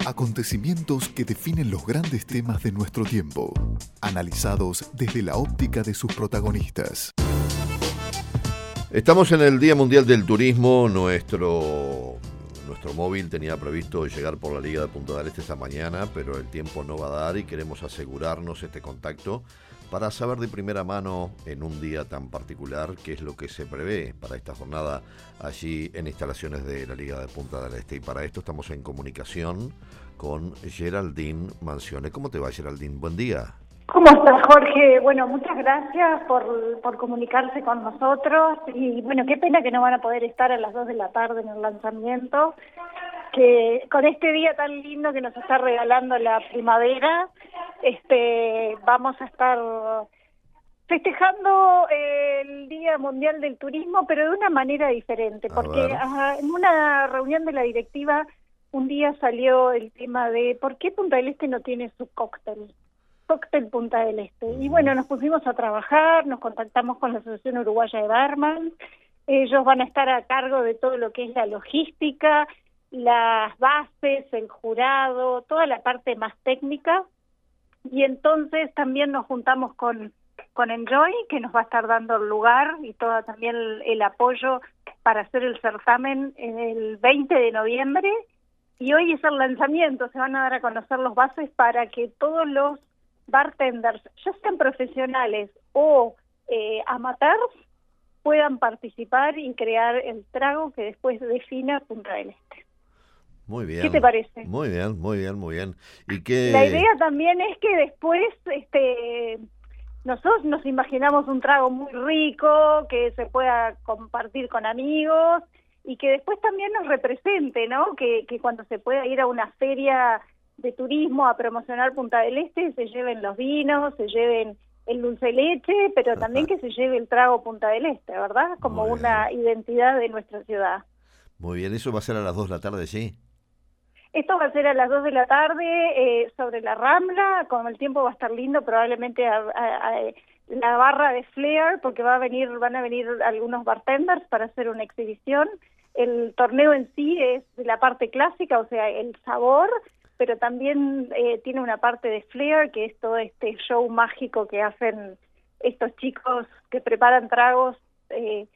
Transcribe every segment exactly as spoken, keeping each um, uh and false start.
Acontecimientos que definen los grandes temas de nuestro tiempo, analizados desde la óptica de sus protagonistas. Estamos en el Día Mundial del Turismo. Nuestro, nuestro móvil tenía previsto llegar por la Liga de Punta del Este esta mañana, pero el tiempo no va a dar y queremos asegurarnos este contacto para saber de primera mano en un día tan particular qué es lo que se prevé para esta jornada allí en instalaciones de la Liga de Punta del Este. Y para esto estamos en comunicación con Geraldine Mancione. ¿Cómo te va, Geraldine? Buen día. ¿Cómo estás, Jorge? Bueno, muchas gracias por, por comunicarse con nosotros y bueno, qué pena que no van a poder estar a las dos de la tarde en el lanzamiento, que con este día tan lindo que nos está regalando la primavera, este, vamos a estar festejando el Día Mundial del Turismo, pero de una manera diferente, porque a, en una reunión de la directiva un día salió el tema de ¿por qué Punta del Este no tiene su cóctel? Cóctel Punta del Este. Y bueno, nos pusimos a trabajar, nos contactamos con la Asociación Uruguaya de Barman, ellos van a estar a cargo de todo lo que es la logística, las bases, el jurado, toda la parte más técnica, y entonces también nos juntamos con, con Enjoy, que nos va a estar dando el lugar y todo también el, el apoyo para hacer el certamen el veinte de noviembre, y hoy es el lanzamiento, se van a dar a conocer los bases para que todos los bartenders, ya sean profesionales o eh, amateurs, puedan participar y crear el trago que después defina Punta del Este. Muy bien. ¿Qué te parece? Muy bien, muy bien, muy bien. ¿Y qué? La idea también es que después, este, nosotros nos imaginamos un trago muy rico, que se pueda compartir con amigos y que después también nos represente, ¿no? Que, que cuando se pueda ir a una feria de turismo a promocionar Punta del Este, se lleven los vinos, se lleven el dulce de leche, pero Ajá. también que se lleve el trago Punta del Este, ¿verdad? Como una identidad de nuestra ciudad. Muy bien, ¿eso va a ser a las dos de la tarde, sí? Esto va a ser a las dos de la tarde eh, sobre la Rambla, con el tiempo va a estar lindo, probablemente a, a, a la barra de Flair, porque va a venir, van a venir algunos bartenders para hacer una exhibición. El torneo en sí es de la parte clásica, o sea, el sabor, pero también eh, tiene una parte de Flair, que es todo este show mágico que hacen estos chicos que preparan tragos eh,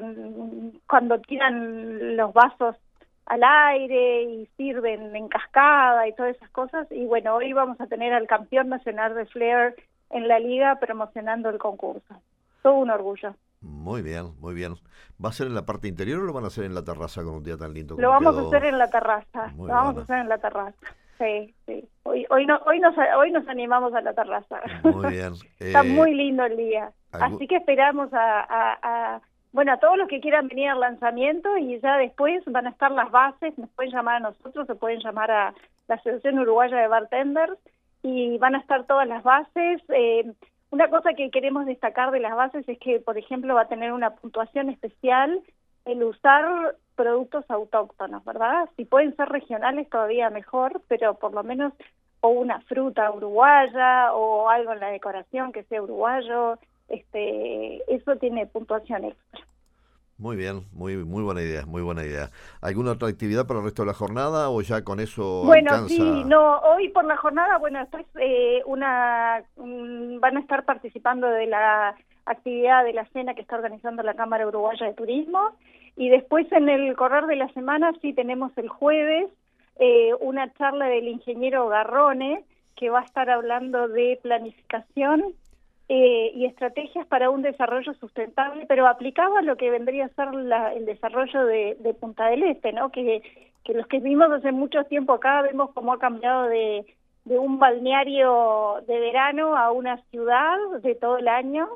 con cuando tiran los vasos al aire y sirven en cascada y todas esas cosas. Y bueno, hoy vamos a tener al campeón nacional de Flair en la liga promocionando el concurso. Todo un orgullo. Muy bien, muy bien. ¿Va a ser en la parte interior o lo van a hacer en la terraza con un día tan lindo? Lo vamos quedó? a hacer en la terraza. Muy lo vamos bueno. a hacer en la terraza. Sí, sí. Hoy, hoy, no, hoy, nos, hoy nos animamos a la terraza. Muy bien. Eh, Está muy lindo el día. ¿algún... Así que esperamos a, a, a, bueno, a todos los que quieran venir al lanzamiento y ya después van a estar las bases, nos pueden llamar a nosotros, se pueden llamar a la Asociación Uruguaya de Bartenders y van a estar todas las bases. Eh, una cosa que queremos destacar de las bases es que, por ejemplo, va a tener una puntuación especial el usar productos autóctonos, ¿verdad? Si pueden ser regionales todavía mejor, pero por lo menos o una fruta uruguaya o algo en la decoración que sea uruguayo, este, eso tiene puntuación extra. Muy bien, muy muy buena idea, muy buena idea. ¿Alguna otra actividad para el resto de la jornada o ya con eso bueno, alcanza? Sí, no, hoy por la jornada, bueno, después eh, una, um, van a estar participando de la actividad de la cena que está organizando la Cámara Uruguaya de Turismo y después en el correr de la semana sí tenemos el jueves eh, una charla del ingeniero Garrone que va a estar hablando de planificación eh, y estrategias para un desarrollo sustentable, pero aplicado a lo que vendría a ser la, el desarrollo de, de Punta del Este, ¿no? Que, que los que vivimos hace mucho tiempo acá vemos cómo ha cambiado de, de un balneario de verano a una ciudad de todo el año.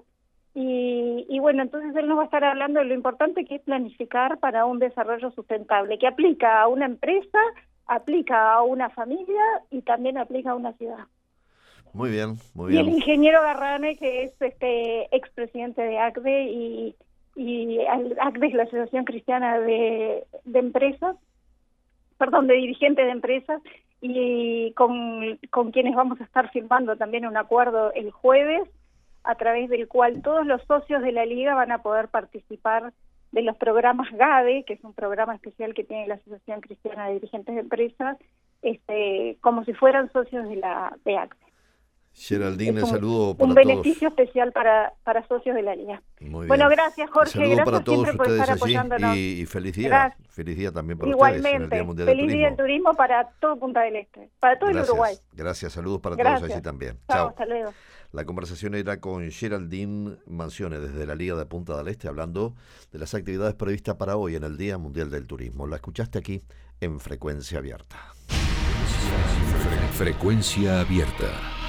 Y, y bueno, entonces él nos va a estar hablando de lo importante que es planificar para un desarrollo sustentable, que aplica a una empresa, aplica a una familia y también aplica a una ciudad. Muy bien, muy bien. Y el ingeniero Garrane, que es este expresidente de A C D E y, y A C D E es la Asociación Cristiana de, de Empresas, perdón, de dirigentes de empresas, y con, con quienes vamos a estar firmando también un acuerdo el jueves, a través del cual todos los socios de la Liga van a poder participar de los programas GADE, que es un programa especial que tiene la Asociación Cristiana de Dirigentes de Empresas, este, como si fueran socios de la de A C S E. Geraldine, un, saludo para un todos. Un beneficio especial para, para socios de la Liga. Muy bueno, bien. gracias Jorge, saludo gracias para todos siempre por ustedes estar allí apoyándonos. Y, y feliz día, gracias. feliz día también para Igualmente, ustedes. En el Día Mundial feliz del día del turismo para todo Punta del Este, para todo gracias, el Uruguay. Gracias, saludos para gracias. todos allí también. Chao, Chao. hasta luego. La conversación era con Geraldine Mansiones desde la Liga de Punta del Este, hablando de las actividades previstas para hoy en el Día Mundial del Turismo. La escuchaste aquí en Frecuencia Abierta. Frecuencia Abierta.